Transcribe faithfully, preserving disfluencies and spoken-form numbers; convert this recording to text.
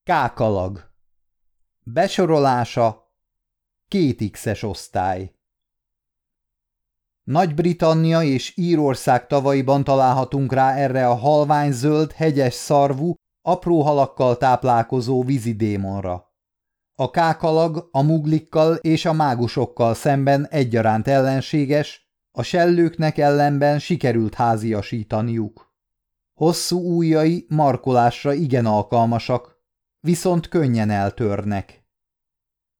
Kákalag. Besorolása két X-es osztály. Nagy-Britannia és Írország tavaiban találhatunk rá erre a halványzöld, hegyes szarvú, apró halakkal táplálkozó vízidémonra. A kákalag a muglikkal és a mágusokkal szemben egyaránt ellenséges, a sellőknek ellenben sikerült háziasítaniuk. Hosszú ujjai markolásra igen alkalmasak, viszont könnyen eltörnek.